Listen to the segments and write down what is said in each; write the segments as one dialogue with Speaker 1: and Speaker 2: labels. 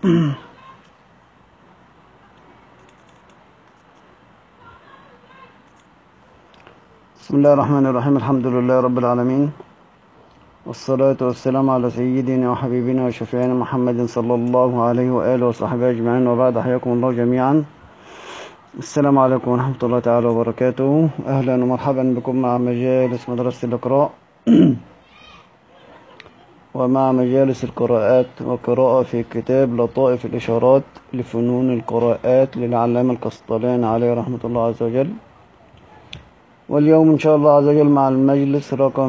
Speaker 1: بسم الله الرحمن الرحيم. الحمد لله رب العالمين، والصلاة والسلام على سيدنا وحبيبنا وشفيعنا محمد صلى الله عليه وآله وصحبه أجمعين، وبعد. حياكم الله جميعا. السلام عليكم ورحمة الله تعالى وبركاته. أهلا ومرحبا بكم مع مجالس مدرسة الإقراء ومع مجالس القراءات وقراءة في كتاب لطائف الإشارات لفنون القراءات للعلامة القسطلاني عليه رحمة الله عز وجل. واليوم إن شاء الله عز وجل مع المجلس رقم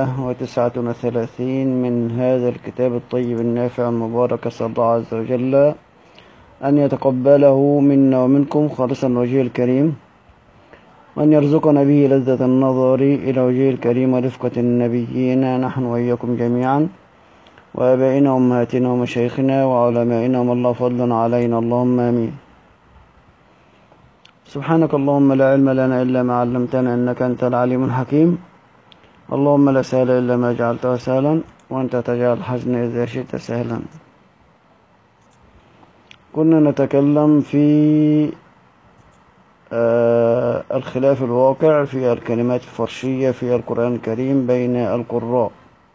Speaker 1: 139 من هذا الكتاب الطيب النافع المبارك. أسأل الله عز وجل أن يتقبله منا ومنكم خالصا وجهه الكريم، وأن يرزقنا به لذة النظر إلى وجهه الكريم ورفقة النبيين نحن وإياكم جميعا، وآبائنا وأمهاتنا ومشايخنا وعلمائنا ومن الله فضلا علينا، اللهم آمين. سبحانك اللهم لا علم لنا إلا ما علمتنا إنك أنت العليم الحكيم. اللهم لا سهل إلا ما جعلته سهلا، وأنت تجعل الحزن إذا شئت سهلا. كنا نتكلم في الخلاف الواقع في الكلمات الفرشية في القرآن الكريم بين القراء،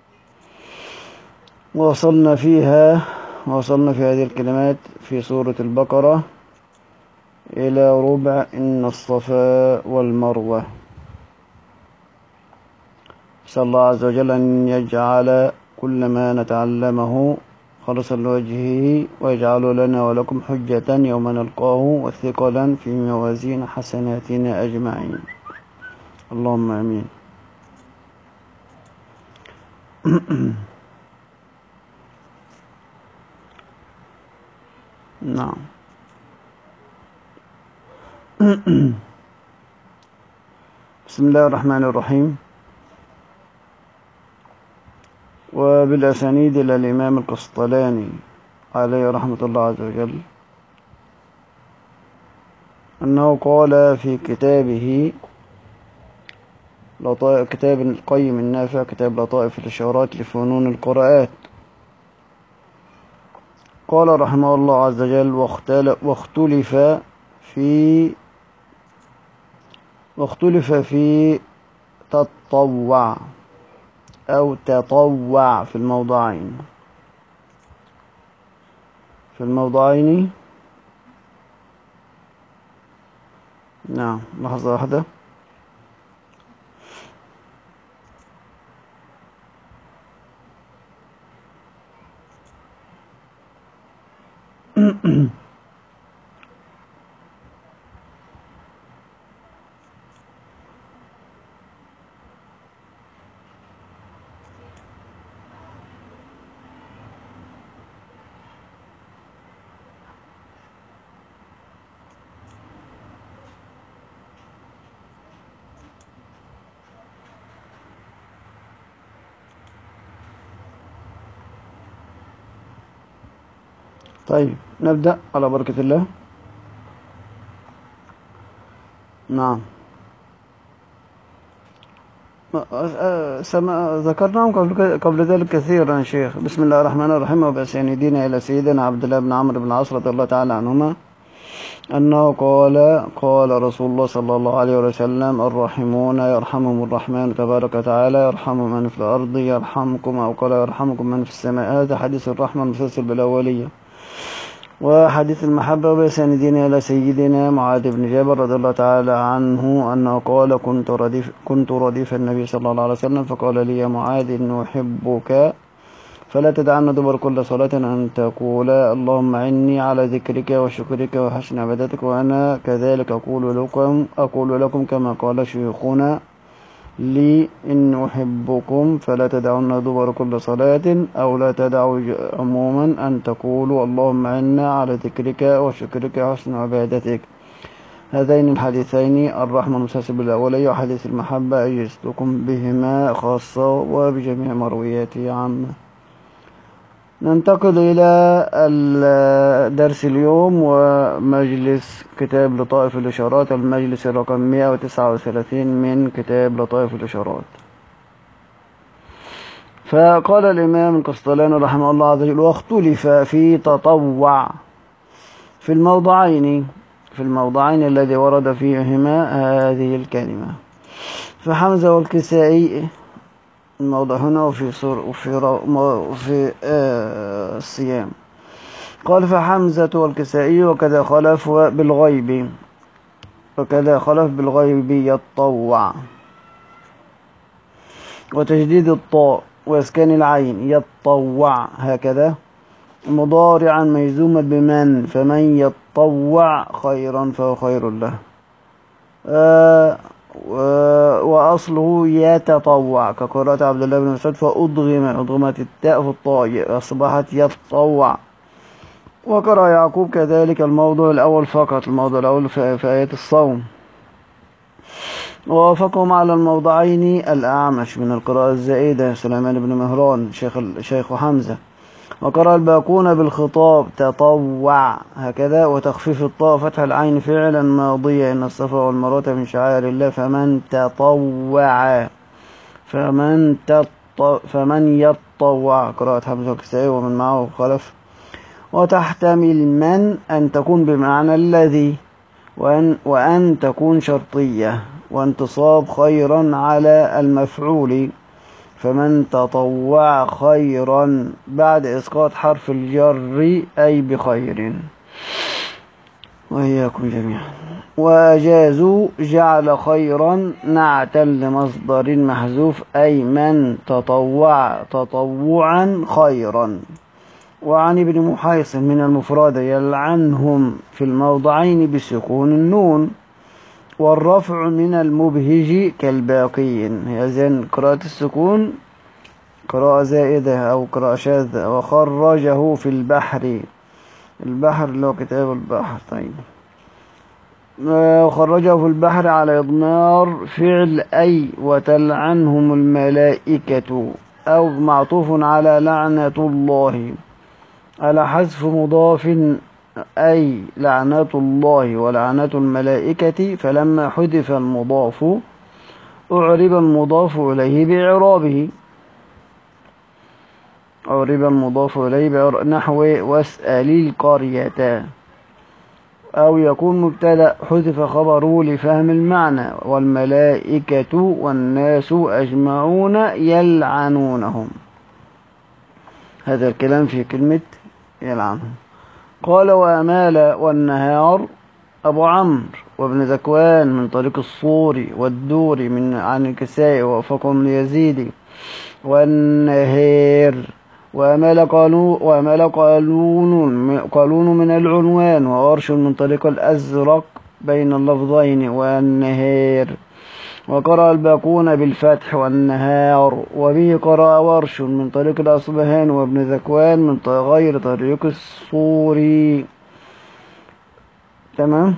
Speaker 1: وصلنا في هذه الكلمات في سورة البقرة إلى ربع إن الصفا والمروة. أسأل الله عز وجل أن يجعل كل ما نتعلمه خالصا لوجهه، ويجعله لنا ولكم حجة يوم نلقاه وثقلا في موازين حسناتنا أجمعين، اللهم آمين. نعم. بسم الله الرحمن الرحيم. وبالأسانيد إلى الإمام القسطلاني عليه رحمة الله عز وجل أنه قال في كتابه كتاب القيم النافع، كتاب لطائف الإشارات لفنون القراءات، قال رحمه الله عز وجل: واختلف في تطوع أو تطوع في الموضعين. نعم، لحظة واحدة. طيب، نبدأ على بركة الله. نعم، ذكرناهم قبل ذلك كثيرا يا شيخ. بسم الله الرحمن الرحيم. وبأسانيدنا إلى سيدنا عبد الله بن عمرو بن العاص رضي الله تعالى عنهما أنه قال رسول الله صلى الله عليه وسلم: الراحمون يرحمهم الرحمن تبارك وتعالى، يرحم من في الأرض يرحمكم، أو قال يرحمكم من في السماء. هذا حديث الرحمة المفصل بالأولية. وحديث المحبة وبأسانيدنا إلى سيدنا معاذ بن جبل رضي الله تعالى عنه أنه قال: كنت رديف النبي صلى الله عليه وسلم، فقال لي: يا معاذ إني أحبك، فلا تدعن دبر كل صلاة أن تقول اللهم إني على ذكرك وشكرك وحسن عبادتك، وأنا كذلك أقول لكم كما قال شيخنا لي: إن أحبكم فلا تدعون دبر كل صلاة، أو لا تدعوا عموما أن تقولوا اللهم إنا على ذكرك وشكرك وحسن عبادتك. هذين الحديثين الرحمة المسلسل بالأولية وحديث المحبة أجزتكم بهما خاصة وبجميع مروياته عامة. ننتقل إلى الدرس اليوم ومجلس كتاب لطائف الإشارات، المجلس الرقم 139 من كتاب لطائف الإشارات. فقال الإمام القسطلاني رحمه الله عز وجل: واختلف في تطوع في الموضعين الذي ورد فيهما هذه الكلمة. فحمزة والكسائي الموضع هنا وفي الصيام. قال: فحمزة والكسائي وكذا خلف بالغيب يطوع، وتشديد الطاء وإسكان العين يطوع هكذا، مضارعا مجزوما بمن، فمن يطوع خيرا فهو خير له. وأصله يتطوع كقراءة عبد الله بن مسعود، فأضغمت التاء في الطاء أصبحت يتطوع. وقرأ يعقوب كذلك الموضع الأول فقط، الموضع الأول في آية الصوم. ووافقهم على الموضعين الأعمش من القراءة الزائدة سليمان بن مهران شيخ حمزة. وقرأ الباقون بالخطاب تطوع هكذا، وتخفيف الطاء فتح العين فعلا ماضية، إن الصفا والمروة من شعائر الله، فمن يطوع قراءة حمزة والكسائي ومن معه خلف. وتحتمل من أن تكون بمعنى الذي، وأن تكون شرطية، وانتصاب خيرا على المفعول، فمن تطوع خيرا بعد إسقاط حرف الجر أي بخير. وإياكم جميعا. وأجازوا جعل خيرا نعتا لمصدر محذوف، أي من تطوع تطوعا خيرا. وعن ابن محيص من المفرد يلعنهم في الموضعين بسكون النون، والرفع من المبهج كالباقين. إذن قراءة السكون قراءة زائدة أو قراءة شاذة. وخرجه في البحر اللي هو كتاب البحر. طيب، وخرجه في البحر على إضمار فعل أي وتلعنهم الملائكة، أو معطوف على لعنة الله على حذف مضاف، أي لعنة الله ولعنة الملائكة، فلما حذف المضاف أعرب المضاف إليه بإعرابه، نحو واسأل القرية. أو يكون مبتدأ حذف خبره لفهم المعنى، والملائكة والناس أجمعون يلعنونهم. هذا الكلام في كلمة يلعنهم. قال: وأمال والنهار أبو عمرو وابن ذكوان من طريق الصوري والدوري عن الكسائي، ووافقهم اليزيدي. والنهير وأمال قالون من العنوان، وورش من طريق الأزرق بين اللفظين والنهير. وقرأ الباقون بالفتح والنهار، وبه قرأ ورش من طريق الأصبهان وابن ذكوان من غير طريق الصوري. تمام.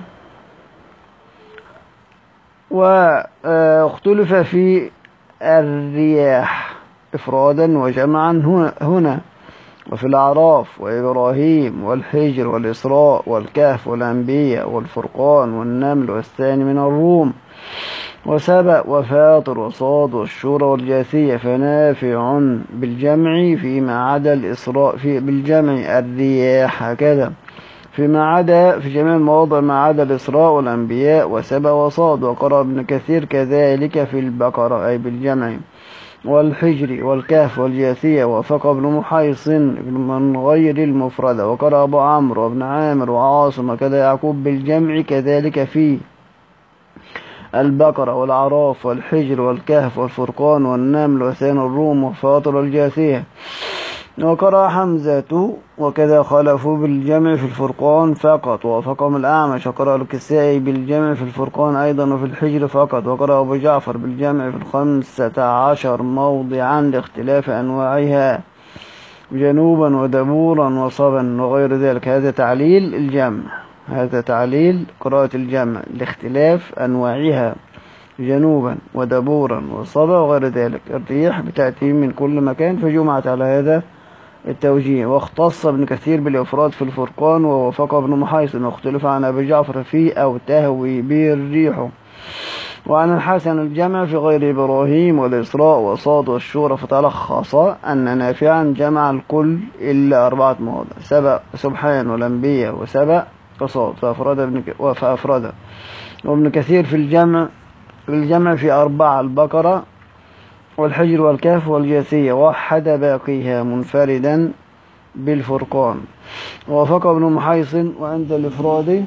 Speaker 1: واختلف في الرياح إفرادا وجمعا هنا، وفي الأعراف وإبراهيم والحجر والإسراء والكهف والأنبياء والفرقان والنمل والثاني من الروم وسبأ وفاطر وصاد والشورى والجاثية. فنافع بالجمع فيما عدا الإسراء بالجمع الرياح هكذا، فيما عدا في جميع المواضع ما عدا الإسراء والأنبياء وسبأ وصاد. وقرأ ابن كثير كذلك في البقرة أي بالجمع، والحجر والكهف والجاثية. وافق ابن محيص من غير المفردة. وقرأ أبو عمرو وابن عامر وعاصم وكذا يعقوب بالجمع كذلك في البقرة والأعراف والحجر والكهف والفرقان والنمل وثان الروم وفاطر والجاثية. وقرأ حمزة وكذا خلفوا بالجمع في الفرقان فقط، ووافقهم الأعمش. وقرأ الكسائي بالجمع في الفرقان أيضا وفي الحجر فقط. وقرأ أبو جعفر بالجمع في 15 موضعا لاختلاف أنواعها جنوبا ودبورا وصبا وغير ذلك. هذا تعليل الجمع، هذا تعليل قراءة الجمع لاختلاف أنواعها جنوبا ودبورا وصبا وغير ذلك. الريح بتأتي من كل مكان، فجمعت على هذا التوجيه. واختص ابن كثير بالإفراد في الفرقان، ووافق ابن محيص واختلف عن أبي جعفر فيه أو تهوي به الريح. وعن الحسن الجمع في غير إبراهيم والإسراء وصاد والشورى، فتلخص أن نافعا جمع الكل إلا 4 مواضع: سبأ، سبحان، والأنبياء، وسبأ، وصاد، فأفرد. وابن كثير في الجمع في 4: البقرة والحجر والكهف والجاثية، وحد باقيها منفردا بالفرقان. ووافق ابن محيصن وعند الإفراد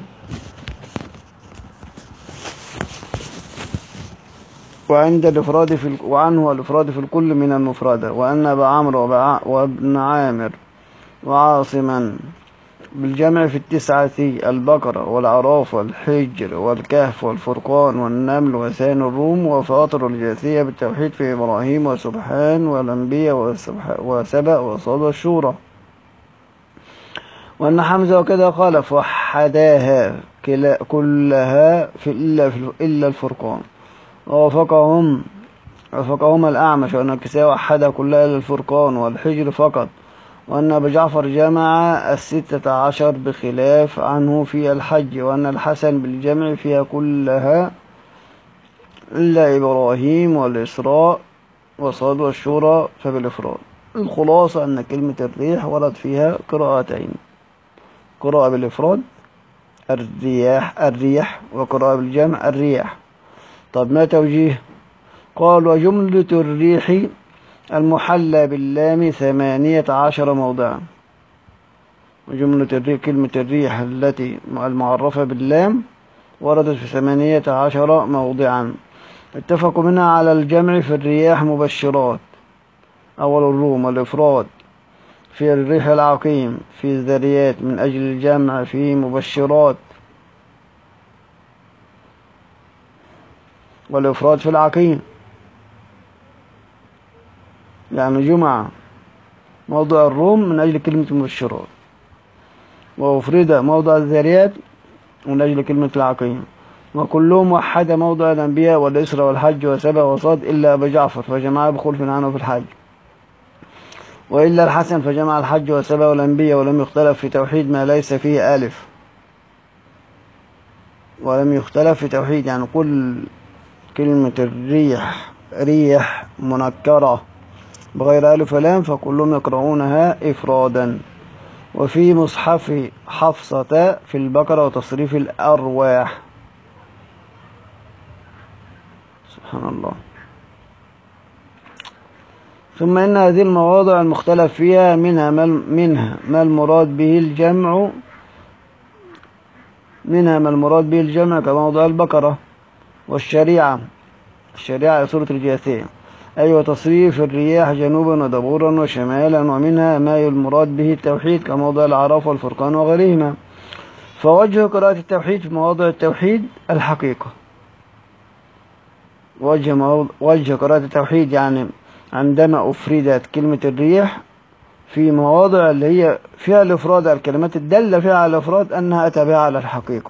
Speaker 1: وعنه الإفراد في الكل من المفردة. وأن أبا عمرو وابن عامر وعاصما بالجمع في 9: البقرة والأعراف والحجر والكهف والفرقان والنمل وثاني الروم وفاطر والجاثية بالتوحيد في إبراهيم وسبحان والأنبياء وسبأ وصاد والشورى. وأن حمزة وكذا خالف وحداها كلها إلا الفرقان. ووافقهما الأعمش وأن الكساء وحدها كلها إلا الفرقان والحجر فقط. وأن أبا جعفر جمع 16 بخلاف عنه في الحج. وأن الحسن بالجمع فيها كلها إلا إبراهيم والإسراء وصاد والشورى فبالإفراد. الخلاصة أن كلمة الريح ورد فيها قراءتين: قراءة بالإفراد الريح، وقراءة بالجمع الرياح. طب ما توجيه؟ قال: وجملة الريح المحلى باللام 18 موضعا. وجملة الريح، كلمة الريح التي المعرفة باللام وردت في 18 موضعا. اتفقوا منها على الجمع في الرياح مبشرات أول الروم، والإفراد في الريح العقيم في الذريات من أجل الجمع في مبشرات، والإفراد في العقيم. يعني جمع موضع الروم من أجل كلمة المبشرات، وأفرد موضع الذريات من أجل كلمة العقيم. وكلهم وحد موضع الأنبياء والإسراء والحج وسبأ وصاد إلا أبا جعفر فجمع بخلف عنه في الحج. وإلا الحسن فجمع الحج وسبأ والأنبياء ولم يختلف في توحيد ما ليس فيه ألف. ولم يختلف في توحيد، يعني كل كلمة الريح ريح منكرة بغير ألف ولام فكلهم يقرؤونها إفرادا. وفي مصحف حفصة في البقرة وتصريف الأرواح. سبحان الله. ثم إن هذه المواضع المختلف فيها منها ما المراد به الجمع كموضع البقرة والشريعة سورة الجاثية، أي وتصريف الرياح جنوبا ودبورا وشمالا. ومنها ما المراد به التوحيد كموضع الأعراف والفرقان وغيرهما. فوجه قراءة التوحيد في مواضع التوحيد الحقيقة. وجه قراءة التوحيد يعني عندما أفردت كلمة الريح في مواضع اللي هي فيها الإفراد، الكلمات الدالة فيها على الإفراد أنها أتى بها على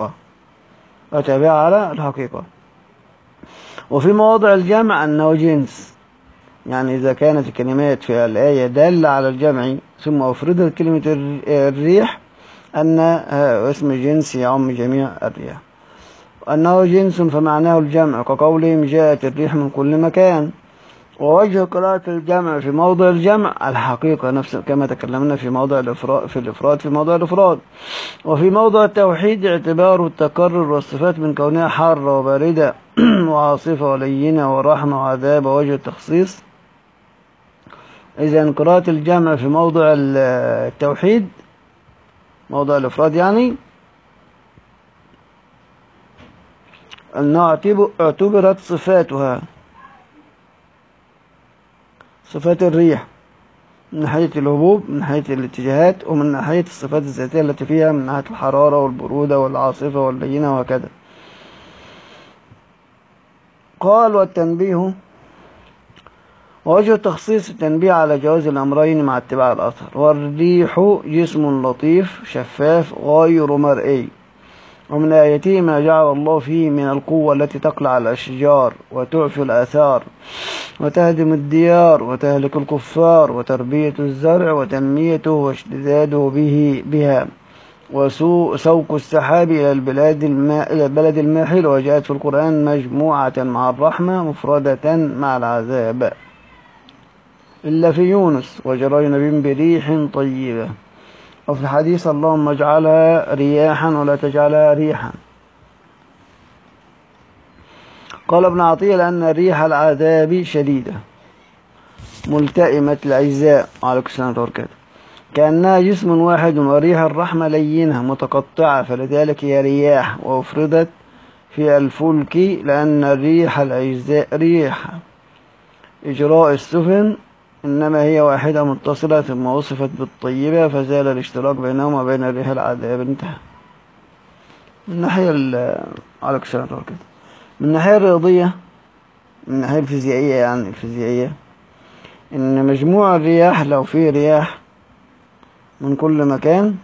Speaker 1: الحقيقة. وفي مواضع الجمع أنه جنس، يعني إذا كانت الكلمات في الآية دالة على الجمع ثم أفردت كلمة الريح أن اسم جنس يعم جميع الرياح. أنه جنس فمعناه الجمع كقولهم جاءت الريح من كل مكان. ووجه قراءة الجمع في موضع الجمع الحقيقة نفس كما تكلمنا في موضع الإفراد. وفي موضع التوحيد اعتبار التكرر والصفات من كونها حارة وباردة وعاصفة ولينة ورحمة وعذاب. ووجه التخصيص إذا قراءة الجمع في موضع التوحيد موضع الإفراد يعني أنها اعتبرت صفاتها صفات الريح من ناحية الهبوب، من ناحية الاتجاهات، ومن ناحية الصفات الذاتية التي فيها من ناحية الحرارة والبرودة والعاصفة واللينة وكذا. قال: والتنبيه ووجه التخصيص التنبيه على جواز الأمرين مع اتباع الأثر. والريح جسم لطيف شفاف غير مرئي، ومن آياته ما جعل الله فيه من القوة التي تقلع على الأشجار وتعفي الآثار وتهدم الديار وتهلك الكفار وتربية الزرع وتنميته واشتداده بها وسوق السحاب إلى البلد الماحل، وجاءت في القرآن مجموعة مع الرحمة مفردة مع العذاب، إلا في يونس وجرينا بهم بريح طيبة. وفي الحديث اللهم اجعلها رياحا ولا تجعلها ريحا. قال ابن عطية لأن ريح العذاب شديدة ملتئمة الأجزاء عليكم السلام وبركاته، كأنها جسم واحد، وريح الرحمة لينة متقطعة، فلذلك هي رياح. وأفردت في الفلك لأن ريح الأجزاء ريح إجراء السفن، إنما هي واحدة متصلة، ثم وصفت بالطيبة فزال الاشتراك بينهما وبين ريح العذاب. انتهى. من ناحية عليكم السلام وبركاته. من الناحية الرياضية، من الناحية الفيزيائية، يعني الفيزيائية، إن مجموع الرياح لو في رياح من كل مكان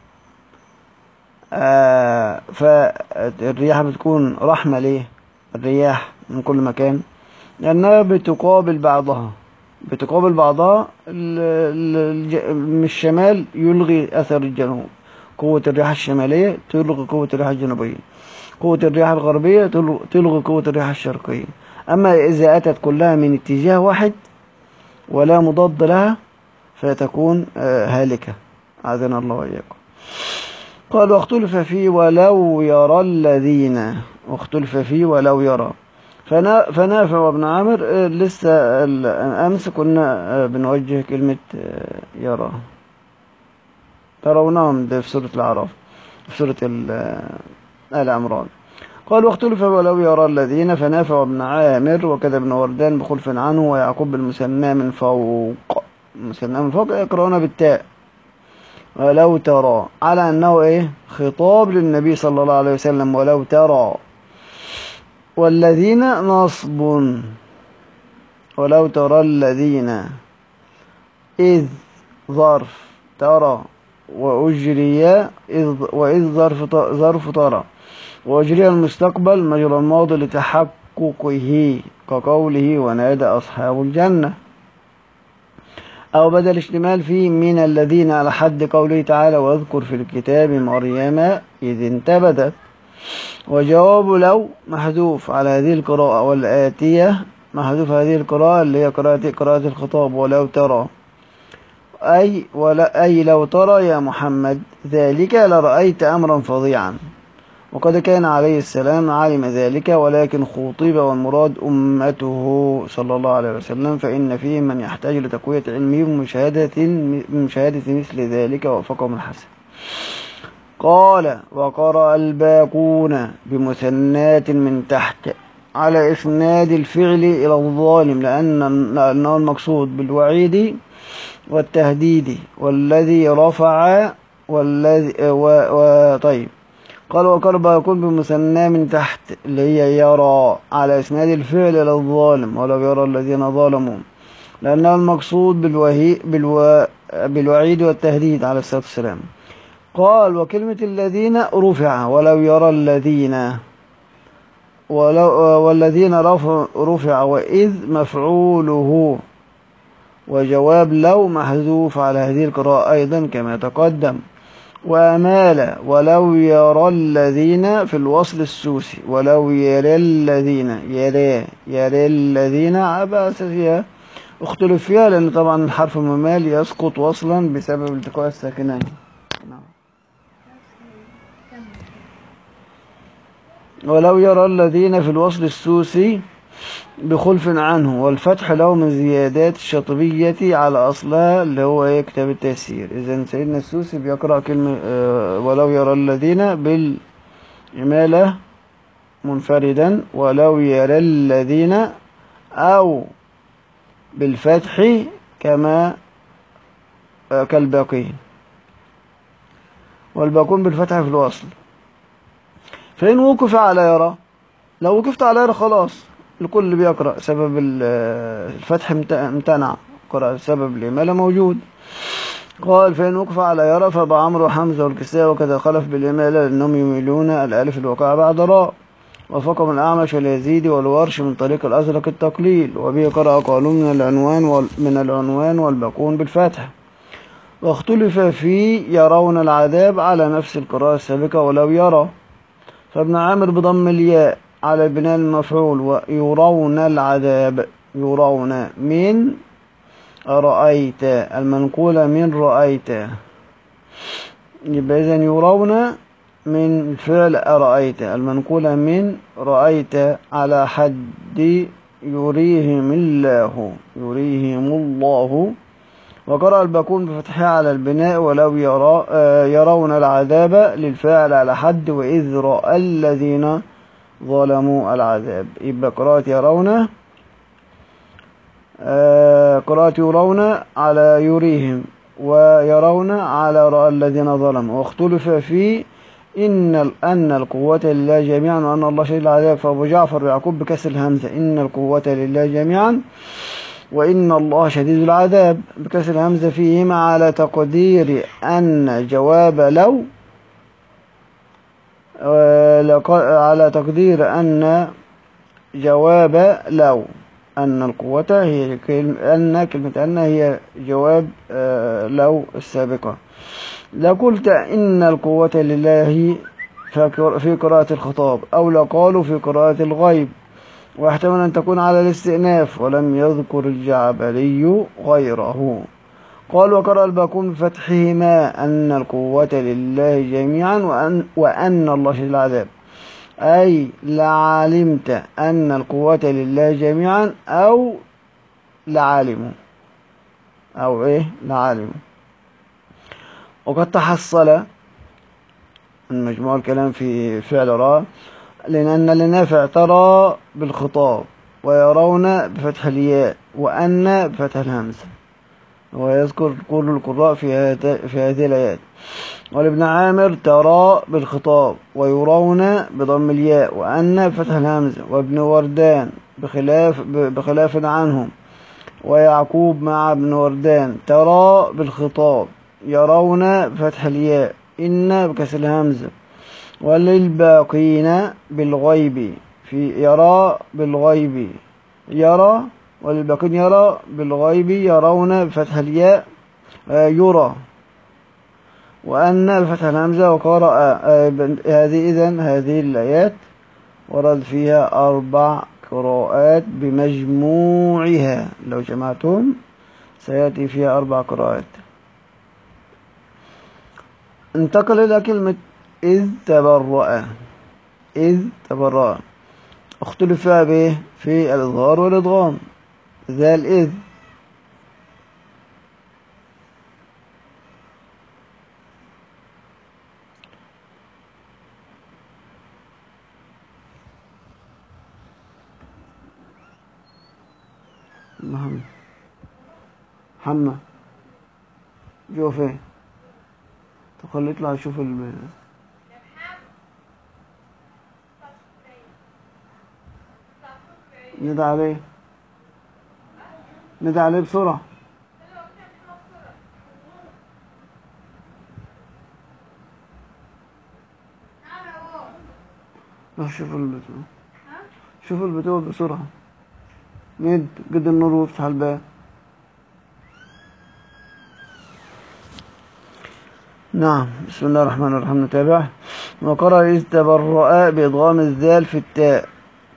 Speaker 1: فالرياح بتكون رحمة. ليه الرياح من كل مكان؟ لأنها بتقابل بعضها من الشمال يلغي أثر الجنوب، قوة الرياح الشمالية تلغي قوة الرياح الجنوبية، قوة الرياح الغربية تلغي قوة الرياح الشرقية. أما إذا أتت كلها من اتجاه واحد ولا مضاد لها فتكون هالكة، أعاذنا الله وإياكم. قال واختلف فيه ولو يرى الذين، واختلف فيه ولو يرى. فنافع وابن عامر لسه أمس كنا بنوجه كلمة يرى، ترونهم ده في سورة الأعراف، في سورة آل عمران. قال واختلف ولو يرى الذين، فنافع وابن عامر وكذا ابن وردان بخلف عنه، ويعقوب بالمسمى من فوق، المسمى من فوق يقرؤون بالتاء، ولو ترى، على أنه إيه خطاب للنبي صلى الله عليه وسلم. ولو ترى، والذين نصب، ولو ترى الذين إذ ظرف ترى، وأجري وإذ ظرف ترى، وأجري المستقبل مجرى الماضي لتحققه، كقوله ونادى أصحاب الجنة. أو بدل اشتمال فيه من الذين على حد قوله تعالى واذكر في الكتاب مريم إذ انتبذت. وجواب لو محذوف على هذه القراءة، والآتية محذوف هذه القراءة اللي هي قراءة الخطاب. ولو ترى أي لو ترى يا محمد ذلك لرأيت أمرا فظيعا، وقد كان عليه السلام علم ذلك، ولكن خوطب والمراد أمته صلى الله عليه وسلم، فإن فيهم من يحتاج لتقوية علمه بمشاهدة مثل ذلك، ووفقهم الحسن. قال وقرأ الباقون بمثنات من تحت على إسناد الفعل إلى الظالم، لأنه المقصود بالوعيد والتهديد، والذي رفع طيب. قال وقرب يكون بمثنى من تحت اللي هي يرى على إسناد الفعل إلى الظالم، ولو يرى الذين ظلموا، لأنه المقصود بالوعيد والتهديد على الصلاة والسلام. قال وكلمة الذين رفع، ولو يرى الذين، والذين رفع، وإذ مفعوله، وجواب لو محذوف على هذه القراءة أيضا كما تقدم. وأمال ولو يرى الذين في الوصل السوسي، ولو يرى الذين، يرى الذين على أساسها اختلف فيها، لأن طبعا الحرف الممال يسقط وصلا بسبب التقاء الساكنين. ولو يرى الذين في الوصل السوسي بخلف عنه، والفتح له من زيادات الشاطبية على أصلها اللي هو كتاب التيسير. إذن سيدنا السوسي بيقرأ كلمة ولو يرى الذين بالإمالة منفردا، ولو يرى الذين أو بالفتح كما كالباقين، والباقون بالفتح في الوصل. فإن وقف على يرى، لو وقفت على يرى خلاص الكل بيقرأ، سبب الفتح امتنع، قرأ سبب الإمالة موجود. قال فإن وقف على يرى فأبا عمرو وحمزة والكساء وكذا خلف بالإمالة، لأنهم يميلون الألف الواقعة بعد راء. وفقهم الأعمش واليزيدي والورش من طريق الأزرق التقليل، وبه قرأ قالوا من العنوان والباقون بالفتح. واختلف في يرون العذاب على نفس القراءة السابقة ولو يرى. فابن عامر بضم الياء على بناء المفعول ويرون العذاب، يرون من رأيت المنقولة من رأيت، يبقى إذن يرون من فعل أرأيت المنقولة من رأيت على حد يريهم الله، يريهم الله. وقرأ الباقون بفتحها على البناء ولو يرون العذاب للفاعل على حد وإذ رأى الذين ظلموا العذاب. يبقى قراءة يرون، قراءة يرون على يريهم ويرون على رأى الذين ظلموا. واختلف في أن القوة لله جميعا وأن الله شديد العذاب. فأبو جعفر يعقوب بكسر الهمزة إن القوة لله جميعا وإن الله شديد العذاب بكسر الهمزة فيهما على تقدير أن جواب لو، على تقدير أن جواب لو، أن القوة هي كلمة أن هي جواب لو السابقة. لقلت إن القوة لله في قراءة الخطاب، أو لقالوا في قراءة الغيب، واحتمل أن تكون على الاستئناف ولم يذكر الجعبري غيره. قال وقرأ الباقون بفتحهما أن القوة لله جميعا وأن الله شديد العذاب، أي لعلمت أن القوة لله جميعا أو لعلموا، أو إيه لعلموا. وقد تحصل من مجموع الكلام في فعل رأى لأن لنافع ترى بالخطاب ويرون بفتح الياء وأن بفتح الهمزة، ويذكر كل القراء في هذه الآيات. ولابن عامر ترى بالخطاب ويرون بضم الياء وأن بفتح الهمزة. وابن وردان بخلاف عنهم، ويعقوب مع ابن وردان ترى بالخطاب يرون بفتح الياء إن بكسر الهمزة. وللباقين بالغيب في يرى بالغيب يرى، وللباقين يرى بالغيب يرون بفتح الياء يرى وأن بفتح الهمزة. وقرأ هذه الآيات ورد فيها 4 قراءات بمجموعها، لو جمعتهم سيأتي فيها 4 قراءات. انتقل إلى كلمة إذ تبرأ. إذ تبرأ اختلف به في الإظهار والإدغام. ذا الإذ محمد جو فين تخلي يطلع يشوف ندى عليه، ندى عليه بسرعة. روح شوف البتوع، شوف البتوع بسرعة. ند قد النور وافتح الباب. نعم. بسم الله الرحمن الرحيم. نتابع. وقرأ إذ تبرأ بإضغام الذال في التاء.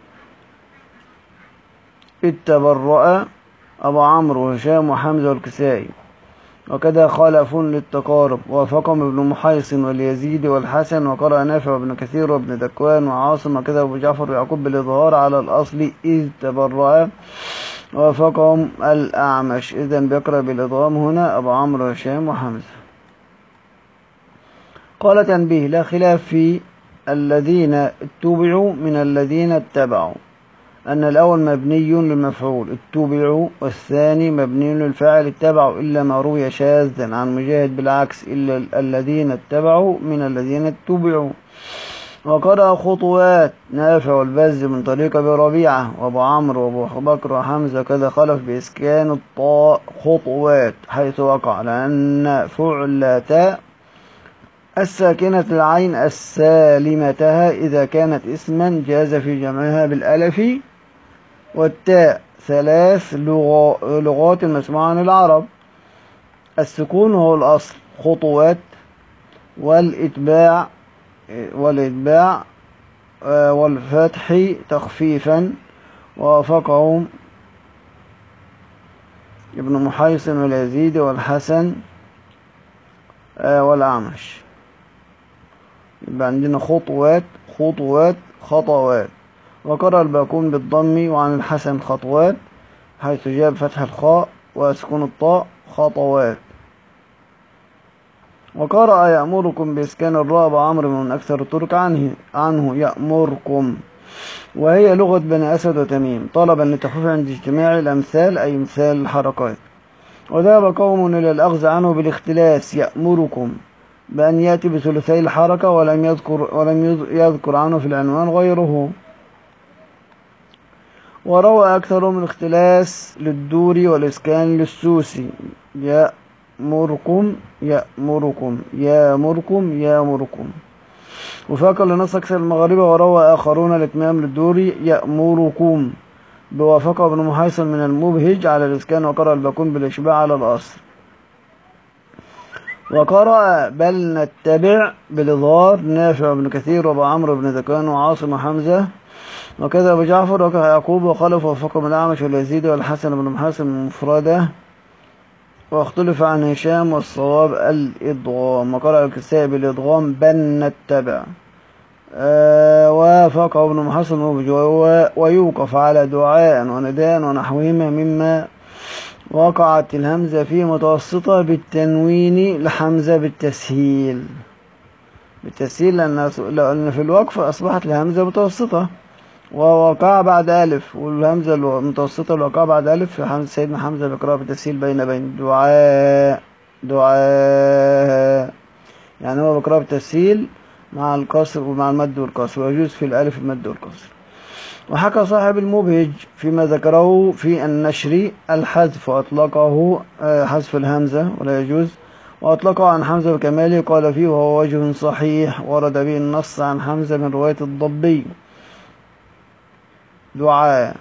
Speaker 1: إذ تبرأ أبو عمرو وهشام وحمزة والكسائي، وكذا خالف للتقارب. وافقهم ابن محيصن واليزيدي والحسن. وقرأ نافع وابن كثير وابن ذكوان وعاصم، وكذا أبو جعفر ويعقوب بالإظهار على الأصل إذ تبرأ. وافقهم الأعمش. إذن بيقرأ بالإضغام هنا أبو عمرو وهشام وحمزة. قال تنبيه: لا خلاف في الذين اتبعوا من الذين اتبعوا أن الأول مبني للمفعول اتبعوا، والثاني مبني للفاعل اتبعوا، إلا ما روي شاذا عن مجاهد بالعكس إلا الذين اتبعوا من الذين اتبعوا. وقرأ خطوات نافع والبز من طريق أبي ربيعة وأبو عمرو وأبو بكر وحمزة، كذا خلف بإسكان الطاء خطوات حيث وقع، لأن فعلتا الساكنة العين السالمتها إذا كانت اسما جاز في جمعها بالألف والتاء 3 لغات مسموعة عن العرب. السكون هو الأصل، خطوات، والإتباع والفتح تخفيفا. ووافقهم ابن محيصن واليزيدي والحسن والأعمش. يبقى عندنا خطوات، خطوات. وقرأ الباقون بالضم، وعن الحسن خطوات حيث جاء بفتح الخاء وسكون الطاء خطوات. وقرأ يأمركم بإسكان الراء عمرو من أكثر الطرق عنه يأمركم، وهي لغة بني أسد وتميم، طلبا للتخفيف عند اجتماع الأمثال أي مثال الحركات. وذهب قوم إلى الأخذ عنه بالاختلاس يأمركم بأن يأتي بثلثي الحركة، ولم يذكر عنه في العنوان غيره. وروى أكثرهم الاختلاس للدوري والإسكان للسوسي يأمركم. وفاق لنص أكثر المغاربة. وروى آخرون الإتمام للدوري يأمركم، بوافقه ابن محيصن من المبهج على الإسكان، وقرأ الباقون بالإشباع على الأصل. وقرأ بل نتبع بالإظهار نافع بن كثير وأبو عمرو بن ذكوان وعاصم وحمزة، وكذا أبو جعفر ويعقوب وخلف، ووافقهم الأعمش واليزيدي والحسن بن محيصن مفردة. واختلف عن هشام والصواب الإضغام. وقرأ الكسائي بالإضغام بل نتبع. وافقه ابن محيصن ويوقف على دعاء ونداء ونحوهما مما وقعت الهمزة فيه متوسطة بالتنوين لحمزة بالتسهيل لأن في الوقف أصبحت الهمزة متوسطة ووقع بعد ألف، والهمزة المتوسطة الوقع بعد ألف في حمزة سيدنا حمزة بقراءة بالتسهيل بين دعاء، يعني هو بقراءة بالتسهيل مع القصر ومع المد والقصر، ويجوز في الألف المد والقصر. وحكى صاحب المبهج فيما ذكره في النشر الحذف، وأطلقه حذف الهمزة ولا يجوز، وأطلقه عن حمزة بكماله، قال فيه وهو وجه صحيح ورد به النص عن حمزة من رواية الضبي دعاء.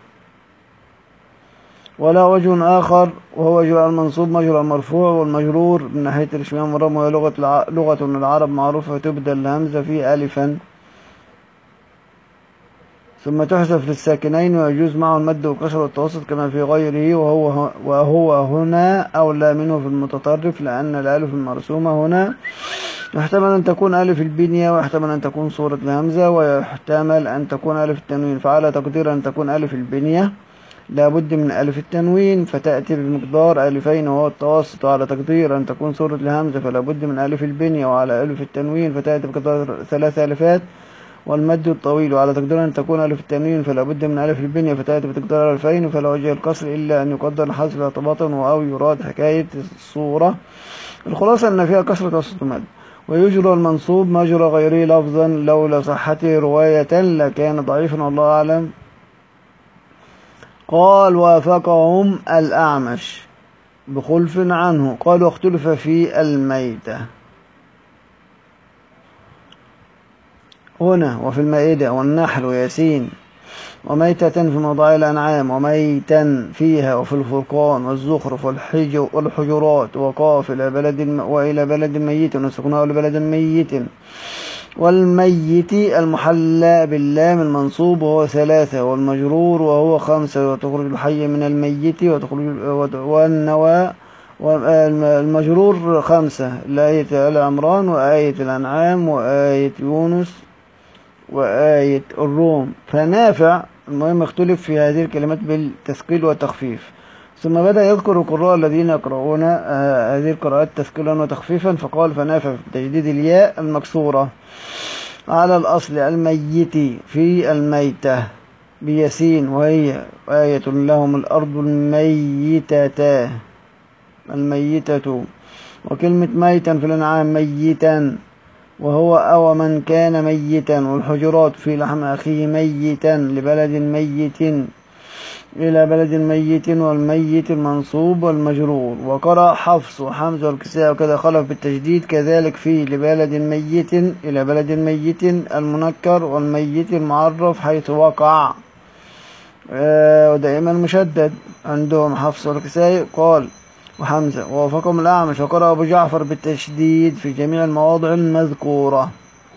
Speaker 1: ولا وجه آخر وهو وجه المنصوب مجرى المرفوع والمجرور من ناحية الاشمام والرم، وهي لغة العرب معروفة تبدل الهمزة فيه ألفا ثم تحذف للساكنين، ويجوز معه المد والكسر والتوسط كما في غيره، وهو هنا أولى منه في المتطرف، لأن الألف المرسومة هنا يحتمل أن تكون ألف البنية، ويحتمل أن تكون صورة الهمزة، ويحتمل أن تكون ألف التنوين. فعلى تقدير أن تكون ألف البنية لابد من ألف التنوين فتأتي بمقدار ألفين وهو التوسط، وعلى تقدير أن تكون صورة الهمزة فلابد من ألف البنية، وعلى ألف التنوين فتأتي بمقدار 3 ألفات والمد الطويل، وعلى تقدير أن تكون ألف التنوين فلابد من ألف البنية فتأتي بمقدار 2000، فلا وجه القصر إلا أن يقدر الحذف اعتباطا أو يراد حكاية الصورة. الخلاصة أن فيها كسر توسط مد. ويجرى المنصوب مجرى غيره لفظا، لولا صحته رواية لكان ضعيفا والله أعلم. قال وافقهم الأعمش بخلف عنه، قال واختلف في الميتة هنا وفي المائدة والنحل وياسين، وميتة في موضع الأنعام، وميتا فيها وفي الفرقان والزخرف والحجرات، وقاف وإلى بلد ميت وسكناه لبلد ميت. والميت المحلى باللام المنصوب وهو 3، والمجرور وهو 5، وتخرج الحي من الميت والنوى المجرور 5 لآية آل عمران وآية الأنعام وآية يونس وآية الروم. فنافع المهم اختلف في هذه الكلمات بالتثقيل والتخفيف. ثم بدأ يذكر القراء الذين يقرؤون هذه القراءات تثقيلا وتخفيفا، فقال فنافع في تجديد الياء المكسورة على الأصل الميت في الميتة بياسين، وهي آية لهم الأرض الميتة. وكلمة ميتا في الأنعام ميتا وهو أو من كان ميتا، والحجرات في لحم أخيه ميتا لبلد ميت إلى بلد ميت، والميت المنصوب والمجرور. وقرأ حفص وحمزة والكساء وكذا خلف بالتجديد كذلك في لبلد ميت إلى بلد ميت المنكر، والميت المعرف حيث وقع ودائما مشدد عندهم حفص والكساء. قال وحمزة، ووافقهم الأعمش، وقرأ أبو جعفر بالتشديد في جميع المواضع المذكورة.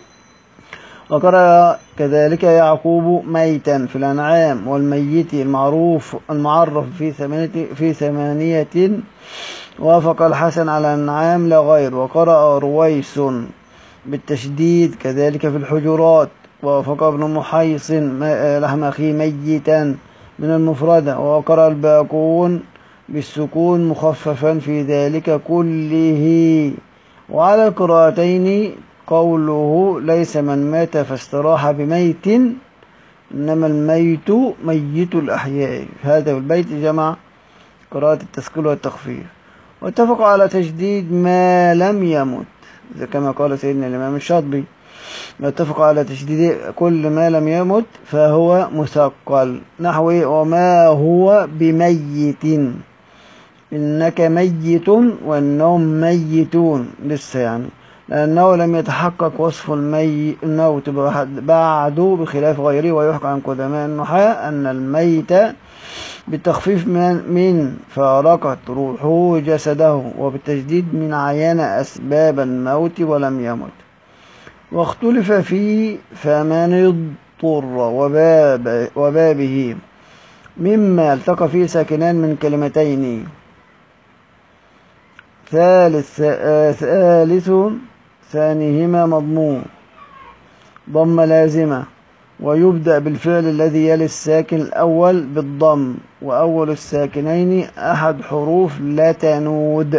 Speaker 1: وقرأ كذلك يعقوب ميتا في الأنعام، والميت المعرف في ثمانية. وافق الحسن على الأنعام لا غير. وقرأ رويس بالتشديد كذلك في الحجرات. ووافق ابن محيص لحم أخيه ميتا من المفردة. وقرأ الباقون بالسكون مخففا في ذلك كله. وعلى القراءتين قوله ليس من مات فاستراح بميت، إنما الميت ميت الأحياء. هذا البيت جمع قراءة التثقيل والتخفيف. واتفقوا على تشديد ما لم يمت، كما قال سيدنا الإمام الشاطبي، واتفقوا على تشديد كل ما لم يمت فهو مثقل، نحو وما هو بميت، إنك ميت وإنهم ميتون، لسه يعني، لأنه لم يتحقق وصف الموت بعد بخلاف غيره. ويحكى عن قدماء النحاة أن الميت بالتخفيف من فارقت روحه جسده، وبالتجديد من عيان أسباب الموت ولم يمت. واختلف في فمن اضطر وبابه مما التقى فيه ساكنان من كلمتين. ثالث ثانيهما مضموم ضم لازمة، ويبدأ بالفعل الذي يلي الساكن الأول بالضم، وأول الساكنين أحد حروف لا تنود.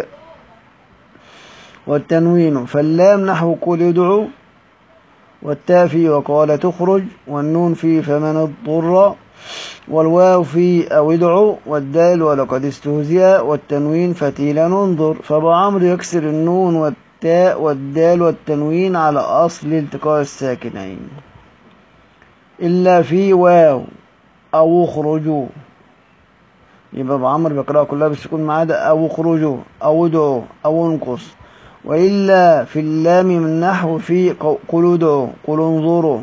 Speaker 1: والتنوين فاللام نحو قل يدعو، والتاء في وقال تخرج، والنون في فمن اضطر، والواو في أو ادعو، والدال ولقد استهزئ، والتنوين فتيلا انظر. فأبو عمرو يكسر النون والتاء والدال والتنوين على أصل التقاء الساكنين، إلا في واو أو اخرجوا، يبقى أبو عمرو بيقرأها كلها بالسكون ما عدا أو اخرجوا أو ادعوا أو انقص. وإلا في اللام من نحو في قل ادعوا قل انظروا.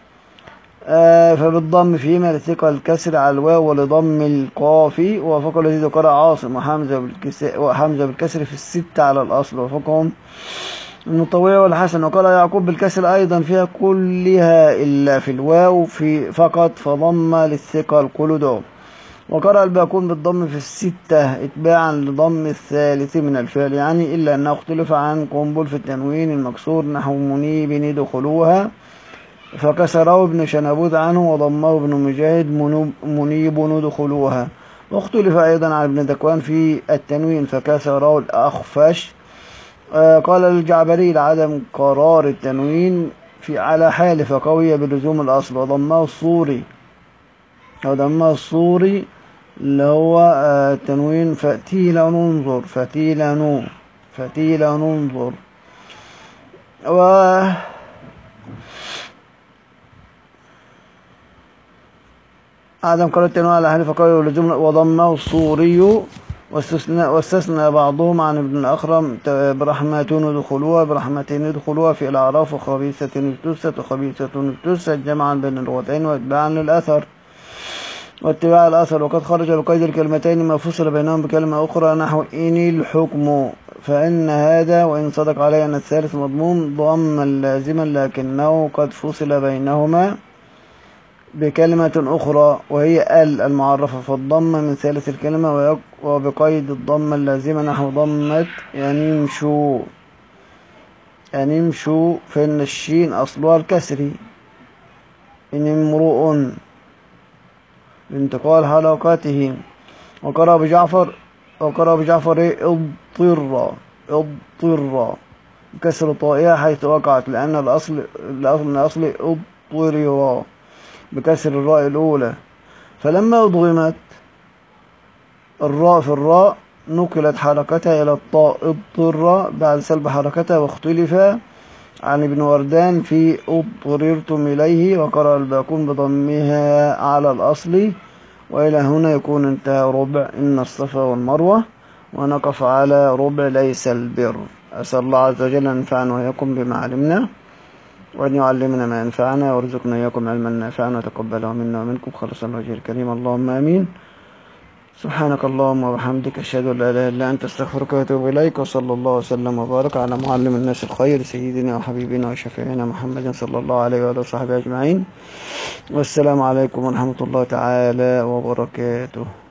Speaker 1: فبالضم فيما لثقل الكسر على الواو ولضم القاف. ووافق الذي قرأ عاصم وحمزة بالكسر في الستة على الأصل، ووافقهم المطوع والحسن. وقال يعقوب بالكسر أيضا فيها كلها إلا في الواو فقط فضم للثقل قل ادعوا. وقرأ الباقون بالضم في الستة اتباعا لضم الثالث من الفعل يعني، إلا أنه اختلف عن قنبل في التنوين المكسور نحو منيب ادخلوها، فكسره ابن شنبوت عنه وضمه ابن مجاهد منيب ادخلوها. واختلف أيضا عن ابن ذكوان في التنوين فكسره الأخفش. قال الجعبري لعدم قرار التنوين على حال فقوي بلزوم الأصل. وضمه الصوري اللي هو التنوين فتيلا ننظر فتيلا ننظر. عدم قرار التنوين على حال فقوي بلزوم. وضمه الصوري واستثنى بعضهم عن ابن الأخرم برحمتين ادخلوها في الأعراف، وخبيثة اجتثت وخبيثة اجتثت جمعا بين اللغتين واتباعا للأثر. واتباع الأثر وقد خرج بقيد الكلمتين ما فصل بينهم بكلمة أخرى نحو إني الحكم، فإن هذا وإن صدق علي أن الثالث مضموم ضما لازما، لكنه قد فصل بينهما بكلمة أخرى وهي المعرفة، فالضم من ثالث الكلمة وبقيد الضم اللازمة نحو ضمة ينمشوا فإن الشين أصلها الكسري. إن امرؤ انتقال حلقاته. وقرأ بجعفر اضطر كسر طائها حيث وقعت، لأن الأصل اضطررا بكسر الراء الأولى. فلما أضغمت الراء في الراء نقلت حركتها إلى الطاء اضطر بعد سلب حركتها. واختلف عن ابن وردان في اضطررتم إليه. وقرأ الباقون بضمها على الأصل. وإلى هنا يكون انتهى ربع إن الصفا والمروة، ونقف على ربع ليس البر. أسأل الله عز وجل أن ينفعنا وإياكم بما علمنا، وأن يعلمنا ما ينفعنا، وارزقنا إياكم علما نافعا، وتقبله منا ومنكم خالصا وجه الكريم، اللهم آمين. سبحانك اللهم وبحمدك، أشهد أن لا إله إلا أنت، أستغفرك وأتوب إليك. وصلى الله وسلم وبارك على معلم الناس الخير سيدنا وحبيبنا وشفيعنا محمد صلى الله عليه وآله وصحبه أجمعين. والسلام عليكم ورحمة الله تعالى وبركاته.